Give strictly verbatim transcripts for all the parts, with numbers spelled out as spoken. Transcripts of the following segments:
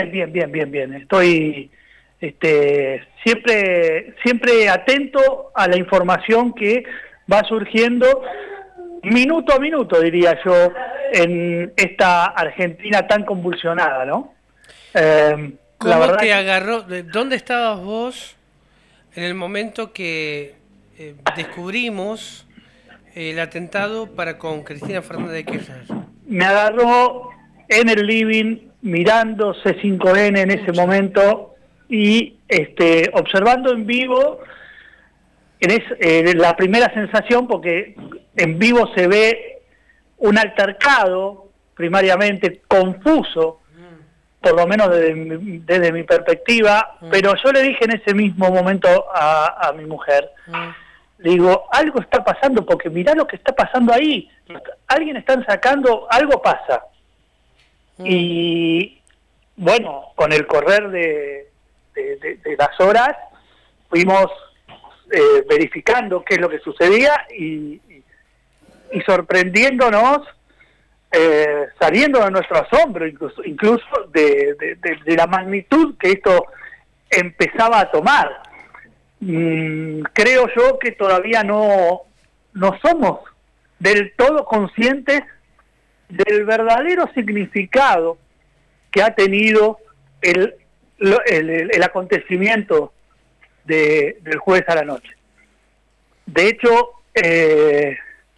bien, bien, bien, bien. Estoy este, siempre, siempre atento a la información que va surgiendo minuto a minuto, diría yo, en esta Argentina tan convulsionada, ¿no? Eh, la ¿Cómo verdad te que agarró? ¿De ¿Dónde estabas vos en el momento que eh, descubrimos el atentado para con Cristina Fernández de Kirchner? me agarró en el living mirando C cinco N en ese Pucha. momento y este, observando en vivo. Es eh, la primera sensación porque en vivo se ve un altercado, primariamente confuso, por lo menos desde mi, desde mi perspectiva, Mm, pero yo le dije en ese mismo momento a, a mi mujer, mm, le digo, algo está pasando, porque mirá lo que está pasando ahí, alguien están sacando, algo pasa. mm, Y bueno, con el correr de, de, de, de las horas, fuimos eh, verificando qué es lo que sucedía y, y, y sorprendiéndonos, eh, saliendo de nuestro asombro, incluso, incluso de, de, de, de la magnitud que esto empezaba a tomar. Mm, creo yo que todavía no, no somos del todo conscientes del verdadero significado que ha tenido el, el, el, el acontecimiento de, del jueves a la noche. De hecho, eh,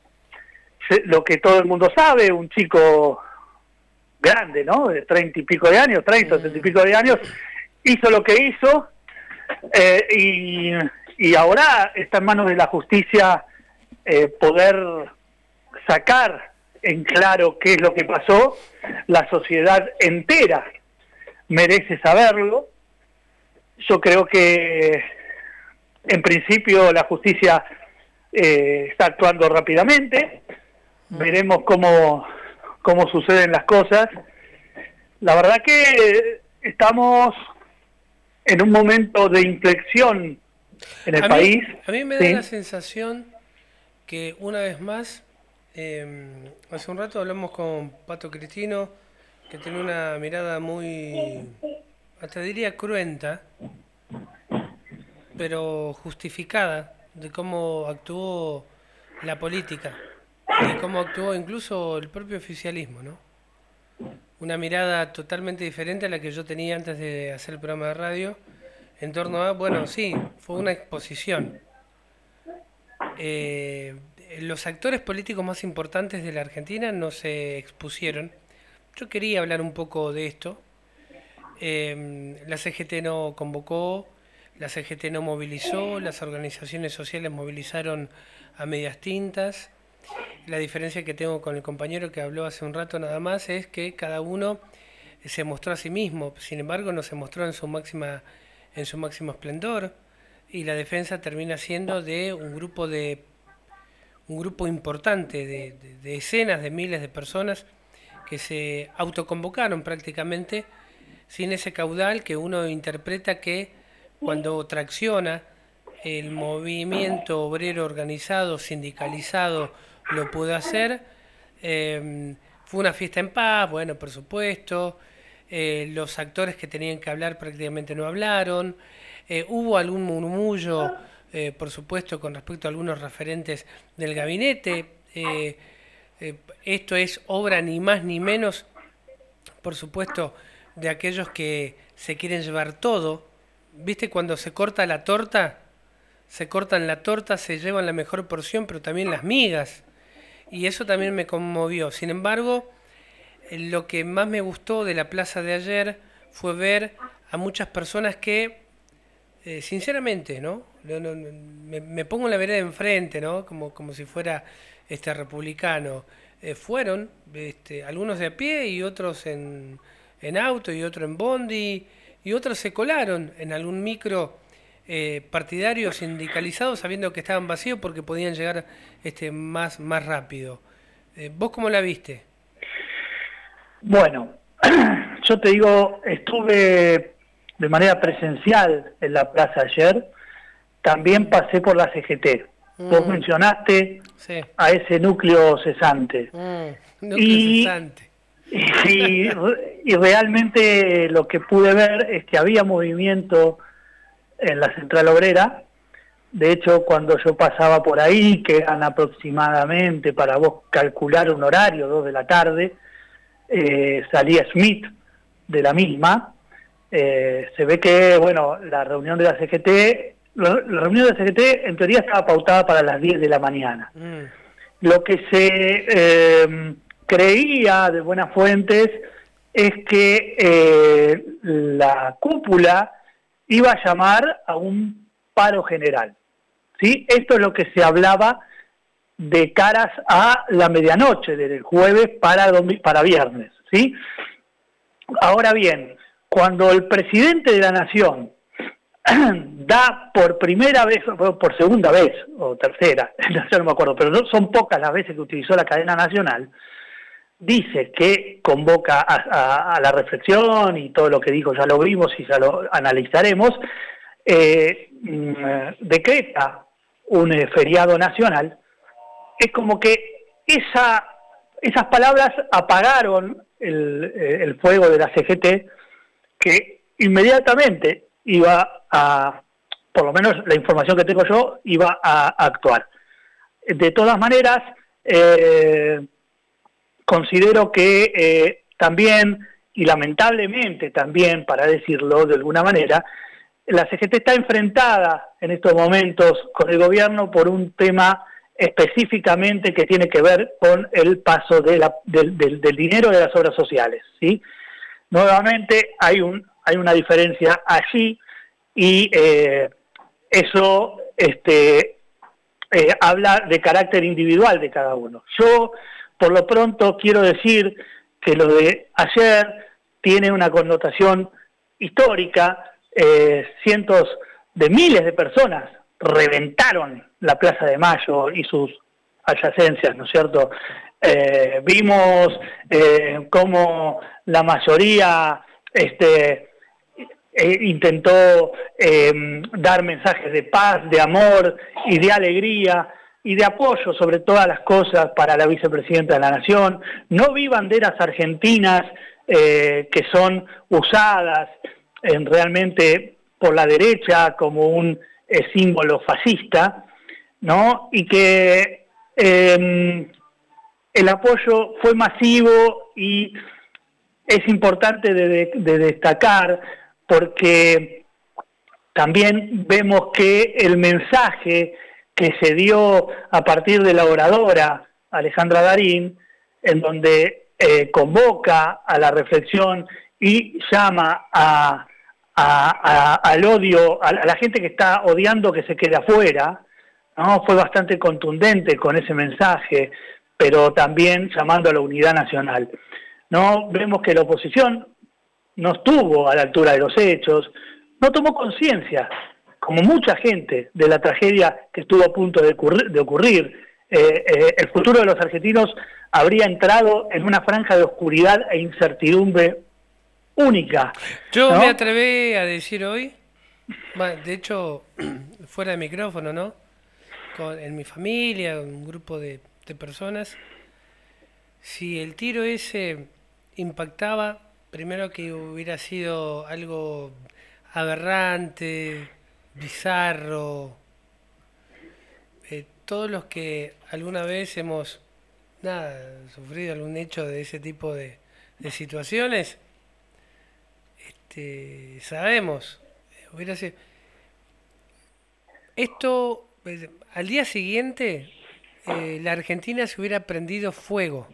lo que todo el mundo sabe, un chico grande, ¿no? De treinta y pico de años, treinta, treinta y mm. pico de años, hizo lo que hizo eh, y, y ahora está en manos de la justicia eh, poder sacar en claro qué es lo que pasó. La sociedad entera merece saberlo. Yo creo que en principio la justicia eh, está actuando rápidamente. Veremos cómo, cómo suceden las cosas. La verdad que estamos en un momento de inflexión en el A mí, país. a mí me da la Sí, sensación que una vez más, eh, hace un rato hablamos con Pato Cristino, que tiene una mirada muy, hasta diría cruenta, pero justificada de cómo actuó la política y de cómo actuó incluso el propio oficialismo, ¿no? Una mirada totalmente diferente a la que yo tenía antes de hacer el programa de radio en torno a, bueno, sí, fue una exposición. Eh, los actores políticos más importantes de la Argentina no se expusieron. Yo quería hablar un poco de esto. Eh, la C G T no convocó, la C G T no movilizó, las organizaciones sociales movilizaron a medias tintas. La diferencia que tengo con el compañero que habló hace un rato nada más es que cada uno se mostró a sí mismo, sin embargo no se mostró en su máxima en su máximo esplendor y la defensa termina siendo de un grupo de un grupo importante de, de, de decenas de miles de personas que se autoconvocaron prácticamente sin ese caudal que uno interpreta que cuando tracciona el movimiento obrero organizado, sindicalizado, lo pudo hacer. Eh, fue una fiesta en paz, bueno, por supuesto. Eh, los actores que tenían que hablar prácticamente no hablaron. Eh, hubo algún murmullo, eh, por supuesto, con respecto a algunos referentes del gabinete. Eh, eh, esto es obra ni más ni menos, por supuesto, de aquellos que se quieren llevar todo. ¿Viste cuando se corta la torta? Se cortan la torta, se llevan la mejor porción, pero también las migas. Y eso también me conmovió. Sin embargo, eh, lo que más me gustó de la plaza de ayer fue ver a muchas personas que, eh, sinceramente, ¿no? No, no, no, me, me pongo en la vereda enfrente, ¿no? Como, como si fuera este republicano. Eh, fueron, este, algunos de a pie y otros en, en auto y otro en bondi y otros se colaron en algún micro eh, partidario sindicalizado sabiendo que estaban vacíos porque podían llegar este, más, más rápido. Eh, ¿Vos cómo la viste? bueno, yo te digo, estuve de manera presencial en la plaza ayer, también Mm, pasé por la C G T. Vos mm, mencionaste sí. a ese núcleo cesante. Mm, núcleo Y cesante. Y, y realmente lo que pude ver es que había movimiento en la Central Obrera. De hecho, cuando yo pasaba por ahí, que eran aproximadamente, para vos calcular un horario, dos de la tarde, eh, salía Smith de la misma. Eh, se ve que, bueno, la reunión de la C G T, la, la reunión de la C G T en teoría estaba pautada para las diez de la mañana. Mm. Lo que se eh, creía de buenas fuentes es que eh, la cúpula iba a llamar a un paro general, ¿sí? Esto es lo que se hablaba de caras a la medianoche, desde el jueves para, para viernes, ¿sí? Ahora bien, cuando el presidente de la Nación da por primera vez, por segunda vez, o tercera, ya no me acuerdo, pero no, son pocas las veces que utilizó la cadena nacional, dice que convoca a, a, a la reflexión, y todo lo que dijo ya lo vimos y ya lo analizaremos, eh, decreta un eh, feriado nacional. Es como que esa, esas palabras apagaron el, el fuego de la C G T, que inmediatamente iba a, por lo menos la información que tengo yo, iba a, a actuar. De todas maneras, eh, considero que eh, también, y lamentablemente también, para decirlo de alguna manera, la C G T está enfrentada en estos momentos con el gobierno por un tema específicamente que tiene que ver con el paso de la, del, del, del dinero de las obras sociales, ¿sí? Nuevamente hay un hay una diferencia allí, y eh, eso este, eh, habla de carácter individual de cada uno. Yo, por lo pronto, quiero decir que lo de ayer tiene una connotación histórica. Eh, cientos de miles de personas reventaron la Plaza de Mayo y sus adyacencias, ¿no es cierto? Eh, vimos eh, cómo la mayoría este, eh, intentó eh, dar mensajes de paz, de amor y de alegría y de apoyo sobre todas las cosas para la vicepresidenta de la Nación. No vi banderas argentinas eh, que son usadas en, realmente por la derecha como un eh, símbolo fascista, ¿no? Y que eh, el apoyo fue masivo, y es importante de, de, de destacar, porque también vemos que el mensaje que se dio a partir de la oradora Alejandra Darín, en donde eh, convoca a la reflexión y llama a, a, a, al odio, a la gente que está odiando que se quede afuera, ¿no? Fue bastante contundente con ese mensaje, pero también llamando a la unidad nacional, ¿no? Vemos que la oposición no estuvo a la altura de los hechos, no tomó conciencia, como mucha gente, de la tragedia que estuvo a punto de ocurrir. De ocurrir. Eh, eh, el futuro de los argentinos habría entrado en una franja de oscuridad e incertidumbre única. Yo ¿no? me atreví a decir hoy, de hecho, fuera de micrófono, ¿no? Con, en mi familia, un grupo de, de personas, si el tiro ese impactaba, primero que hubiera sido algo aberrante, bizarro. Eh, todos los que alguna vez hemos nada sufrido algún hecho de ese tipo de, de situaciones, este, sabemos, hubiera sido esto. Eh, al día siguiente eh, la Argentina se hubiera prendido fuego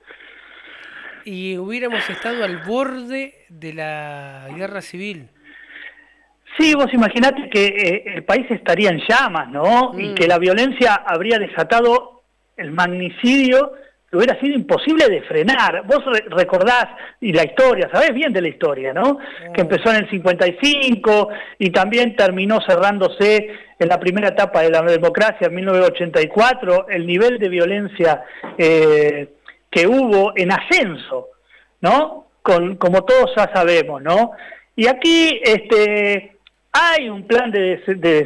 y hubiéramos estado al borde de la guerra civil. Sí, vos imaginate que eh, el país estaría en llamas, ¿no? Mm. Y que la violencia habría desatado el magnicidio, que hubiera sido imposible de frenar. Vos re recordás, y la historia, sabés bien de la historia, ¿no? Mm. Que empezó en el cincuenta y cinco y también terminó cerrándose en la primera etapa de la democracia en mil novecientos ochenta y cuatro, el nivel de violencia eh, que hubo en ascenso, ¿no? Con, como todos ya sabemos, ¿no? Y aquí, este... hay un plan de, des de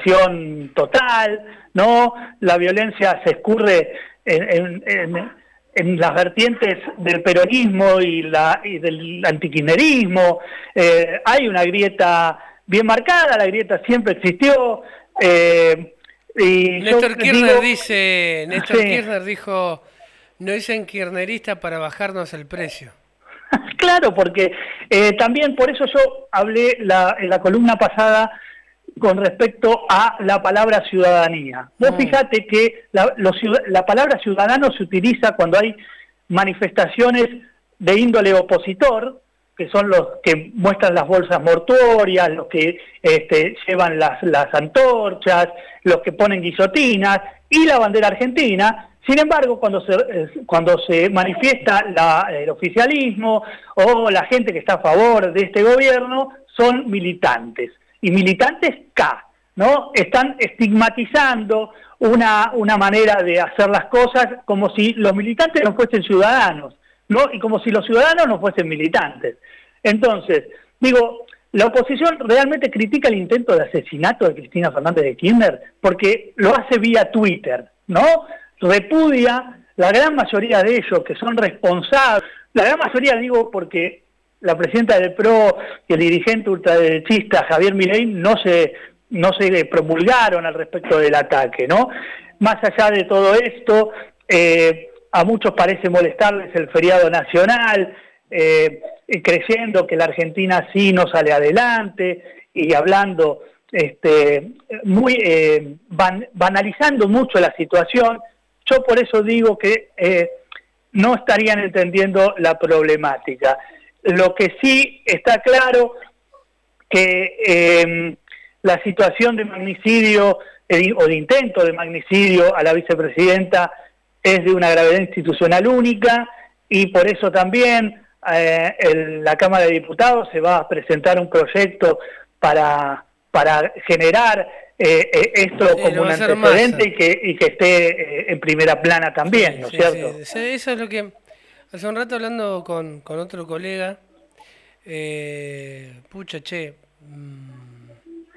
desestabilización total, ¿no? La violencia se escurre en, en, en, en las vertientes del peronismo y, la, y del antikirchnerismo. Eh, hay una grieta bien marcada, la grieta siempre existió. Eh, y Néstor Kirchner digo, dice, Néstor sí. Kirchner dijo, no dicen kirchnerista para bajarnos el precio. Claro, porque eh, también por eso yo hablé la, en la columna pasada con respecto a la palabra ciudadanía. Vos Mm. fíjate que la, los, la palabra ciudadano se utiliza cuando hay manifestaciones de índole opositor, que son los que muestran las bolsas mortuorias, los que este, llevan las, las antorchas, los que ponen guillotinas y la bandera argentina. Sin embargo, cuando se, cuando se manifiesta la, el oficialismo o la gente que está a favor de este gobierno, son militantes. Y militantes K, ¿no? Están estigmatizando una, una manera de hacer las cosas como si los militantes no fuesen ciudadanos, ¿no? Y como si los ciudadanos no fuesen militantes. Entonces, digo, la oposición realmente critica el intento de asesinato de Cristina Fernández de Kirchner porque lo hace vía Twitter, ¿no? Repudia la gran mayoría de ellos que son responsables, la gran mayoría digo porque la presidenta del P R O y el dirigente ultraderechista Javier Milei no se, no se promulgaron al respecto del ataque, ¿no? Más allá de todo esto, eh, a muchos parece molestarles el feriado nacional, eh, creyendo que la Argentina sí no sale adelante y hablando, este, muy eh, ban, banalizando mucho la situación. Yo por eso digo que eh, no estarían entendiendo la problemática. Lo que sí está claro que eh, la situación de magnicidio eh, o de intento de magnicidio a la vicepresidenta es de una gravedad institucional única y por eso también eh, en la Cámara de Diputados se va a presentar un proyecto para, para generar eh, eh, esto Sí, como lo un va a hacer antecedente Massa. y que, y que esté eh, en primera plana también, Sí, ¿no es sí, cierto? sí. Sí, eso es lo que... Hace un rato hablando con, con otro colega, eh, pucha, che, mm,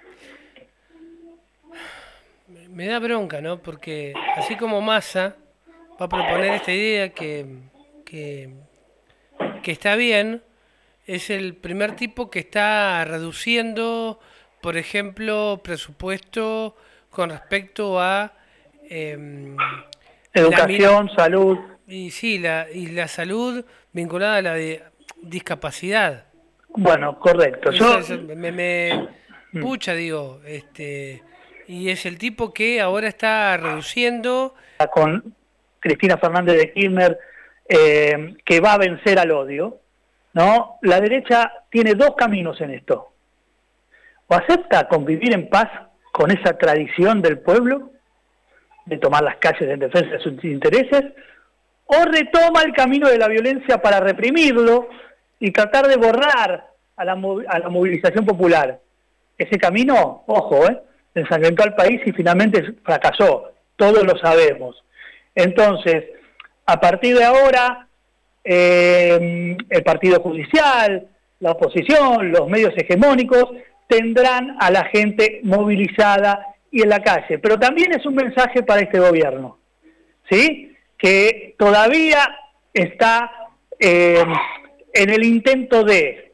me- me da bronca, ¿no? Porque así como Massa va a proponer esta idea que, que, que está bien, es el primer tipo que está reduciendo, por ejemplo, presupuesto con respecto a em, la min- Educación, salud, y sí, la, y la salud vinculada a la de discapacidad. bueno, correcto. Eso, Yo, eso me, me mm, pucha, digo, este, y es el tipo que ahora está reduciendo. con Cristina Fernández de Kirchner, eh, que va a vencer al odio, ¿no? La derecha tiene dos caminos en esto. O acepta convivir en paz con esa tradición del pueblo, de tomar las calles en defensa de sus intereses, o retoma el camino de la violencia para reprimirlo y tratar de borrar a la, a la movilización popular. Ese camino, ojo, ¿eh? ensangrentó al país y finalmente fracasó, todos lo sabemos. Entonces, a partir de ahora, eh, el Partido Judicial, la oposición, los medios hegemónicos, tendrán a la gente movilizada y en la calle. Pero también es un mensaje para este gobierno, ¿sí? Que todavía está eh, en el intento de...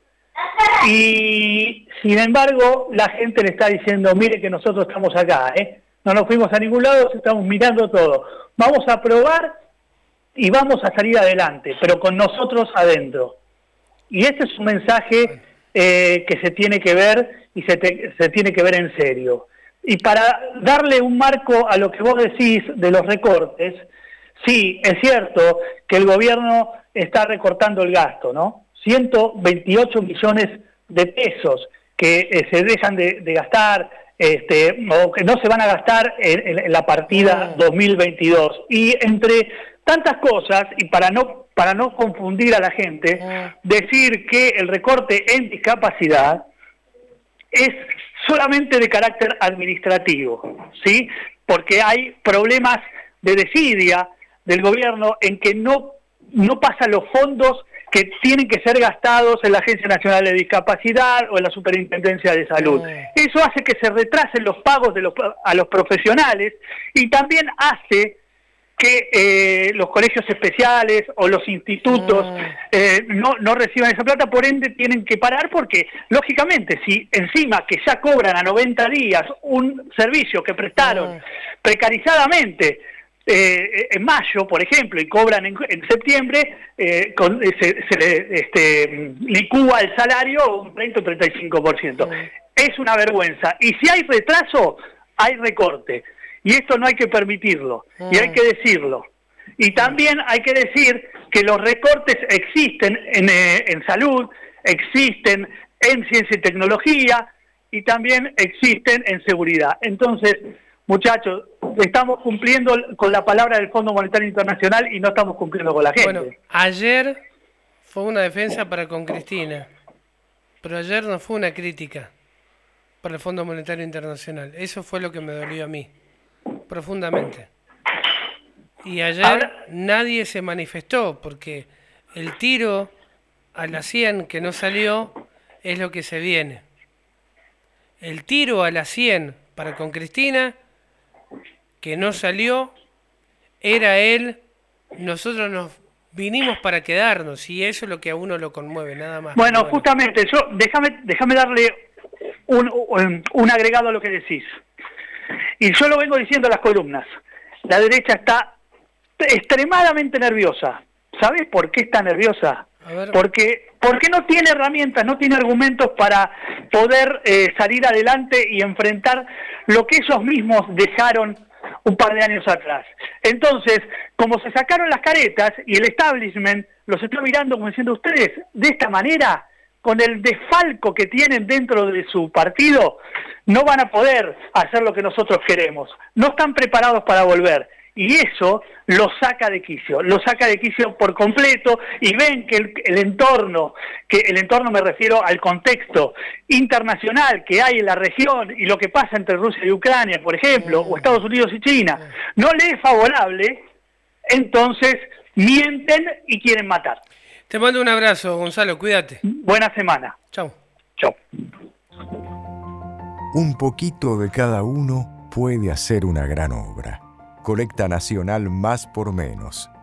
Y sin embargo, la gente le está diciendo, mire que nosotros estamos acá, ¿eh? No nos fuimos a ningún lado, estamos mirando todo. Vamos a probar y vamos a salir adelante, pero con nosotros adentro. Y ese es un mensaje eh, que se tiene que ver y se, te, se tiene que ver en serio. Y para darle un marco a lo que vos decís de los recortes, sí, es cierto que el gobierno está recortando el gasto, ¿no? ciento veintiocho millones de pesos que eh, se dejan de, de gastar, este, o que no se van a gastar en, en la partida dos mil veintidós. Y entre tantas cosas, y para no, para no confundir a la gente, decir que el recorte en discapacidad es solamente de carácter administrativo, ¿sí? Porque hay problemas de desidia del gobierno en que no, no pasan los fondos que tienen que ser gastados en la Agencia Nacional de Discapacidad o en la Superintendencia de Salud. Eso hace que se retrasen los pagos de los, a los profesionales y también hace que eh, los colegios especiales o los institutos Mm. eh, no, no reciban esa plata, por ende tienen que parar porque, lógicamente, si encima que ya cobran a noventa días un servicio que prestaron Mm. precarizadamente eh, en mayo, por ejemplo, y cobran en, en septiembre, eh, con, eh, se, se le este, licúa el salario un treinta o treinta y cinco por ciento. Mm. Es una vergüenza. Y si hay retraso, hay recorte. Y esto no hay que permitirlo. Y hay Mm. que decirlo. Y también hay que decir que los recortes existen en, eh, en salud, existen en ciencia y tecnología, y también existen en seguridad. Entonces, muchachos, estamos cumpliendo con la palabra del Fondo Monetario Internacional y no estamos cumpliendo con la gente. Bueno, ayer fue una defensa para con Cristina, pero ayer no fue una crítica para el Fondo Monetario Internacional. Eso fue lo que me dolió a mí, profundamente. Y ayer Ahora, nadie se manifestó, porque el tiro a la cien que no salió es lo que se viene. El tiro a la cien para con Cristina, que no salió, era él. Nosotros nos vinimos para quedarnos, y eso es lo que a uno lo conmueve, nada más. bueno, Pero bueno. justamente, yo déjame déjame darle un, un, un agregado a lo que decís. Y yo lo vengo diciendo en las columnas. La derecha está extremadamente nerviosa. ¿Sabes por qué está nerviosa? A ver. Porque, porque no tiene herramientas, no tiene argumentos para poder eh, salir adelante y enfrentar lo que ellos mismos dejaron un par de años atrás. Entonces, como se sacaron las caretas y el establishment los está mirando como diciendo, ustedes de esta manera, con el desfalco que tienen dentro de su partido, no van a poder hacer lo que nosotros queremos. No están preparados para volver. Y eso lo saca de quicio, lo saca de quicio por completo, y ven que el, el entorno, que el entorno me refiero al contexto internacional que hay en la región y lo que pasa entre Rusia y Ucrania, por ejemplo, mm. o Estados Unidos y China, mm. no le es favorable, entonces mienten y quieren matar. Te mando un abrazo, Gonzalo, cuídate. Buena semana. Chau. Chau. Un poquito de cada uno puede hacer una gran obra. Colecta Nacional Más por Menos.